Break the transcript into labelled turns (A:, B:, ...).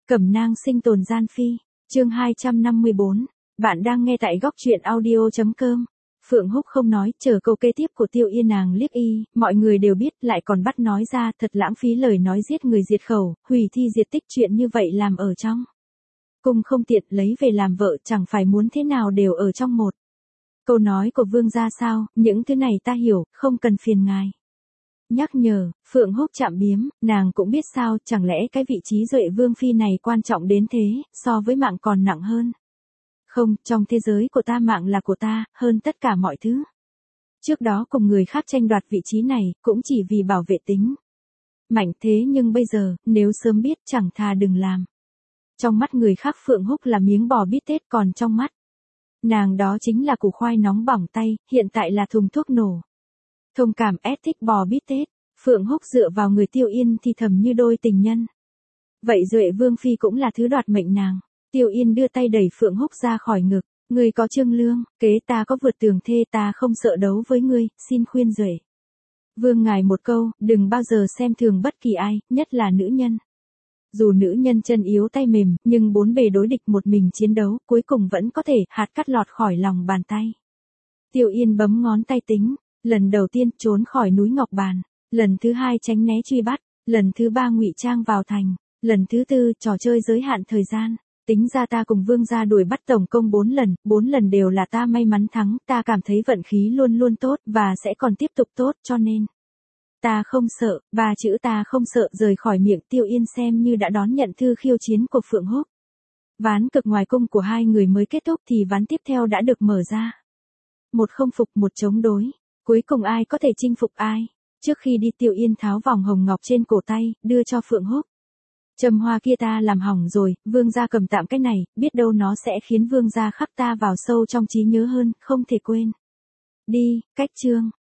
A: Cẩm nang sinh tồn gian phi, chương 254, bạn đang nghe tại góc truyện audio.com. Phượng Húc không nói, chờ câu kế tiếp của Tiêu Yên, nàng liếc y, mọi người đều biết lại còn bắt nói ra, thật lãng phí lời nói, giết người diệt khẩu, hủy thi diệt tích, chuyện như vậy làm ở trong cung không tiện, lấy về làm vợ chẳng phải muốn thế nào đều ở trong một. Câu nói của vương gia sao, những thứ này ta hiểu, không cần phiền ngài nhắc nhở. Phượng Húc chạm biếm, nàng cũng biết sao, chẳng lẽ cái vị trí Duệ Vương Phi này quan trọng đến thế, so với mạng còn nặng hơn. Không, trong thế giới của ta mạng là của ta, hơn tất cả mọi thứ. Trước đó cùng người khác tranh đoạt vị trí này, cũng chỉ vì bảo vệ tính mạnh, thế nhưng bây giờ, nếu sớm biết chẳng thà đừng làm. Trong mắt người khác Phượng Húc là miếng bò bít tết, còn trong mắt nàng đó chính là củ khoai nóng bỏng tay, hiện tại là thùng thuốc nổ. Thông cảm, thích bò bít tết. Phượng Húc dựa vào người Tiêu Yên thì thầm như đôi tình nhân. Vậy Duệ Vương Phi cũng là thứ đoạt mệnh nàng. Tiêu Yên đưa tay đẩy Phượng Húc ra khỏi ngực. Ngươi có trương lương, kế ta có vượt tường thê, ta không sợ đấu với ngươi, xin khuyên Duệ Vương ngài một câu, đừng bao giờ xem thường bất kỳ ai, nhất là nữ nhân. Dù nữ nhân chân yếu tay mềm, nhưng bốn bề đối địch một mình chiến đấu, cuối cùng vẫn có thể hạt cắt lọt khỏi lòng bàn tay. Tiêu Yên bấm ngón tay tính. Lần đầu tiên trốn khỏi núi Ngọc Bàn, lần thứ hai tránh né truy bắt, lần thứ ba ngụy trang vào thành, lần thứ tư trò chơi giới hạn thời gian. Tính ra ta cùng vương gia đuổi bắt tổng công 4 lần đều là ta may mắn thắng, ta cảm thấy vận khí luôn luôn tốt và sẽ còn tiếp tục tốt, cho nên ta không sợ. Ba chữ ta không sợ rời khỏi miệng Tiêu Yên xem như đã đón nhận thư khiêu chiến của Phượng Húc. Ván cực ngoài cung của hai người mới kết thúc thì ván tiếp theo đã được mở ra. Một không phục, một chống đối. Cuối cùng ai có thể chinh phục ai? Trước khi đi Tiêu Yên tháo vòng hồng ngọc trên cổ tay, đưa cho Phượng Húc. Châm hoa kia ta làm hỏng rồi, vương gia cầm tạm cái này, biết đâu nó sẽ khiến vương gia khắc ta vào sâu trong trí nhớ hơn, không thể quên. Đi, cách chương.